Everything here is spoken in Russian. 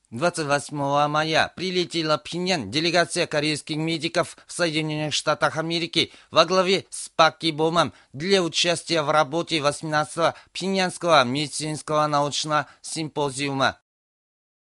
28 мая прилетела в Пхеньян делегация корейских медиков в Соединенных Штатах Америки во главе с Пак Ги-бомом для участия в работе 18-го Пхеньянского медицинского научного симпозиума.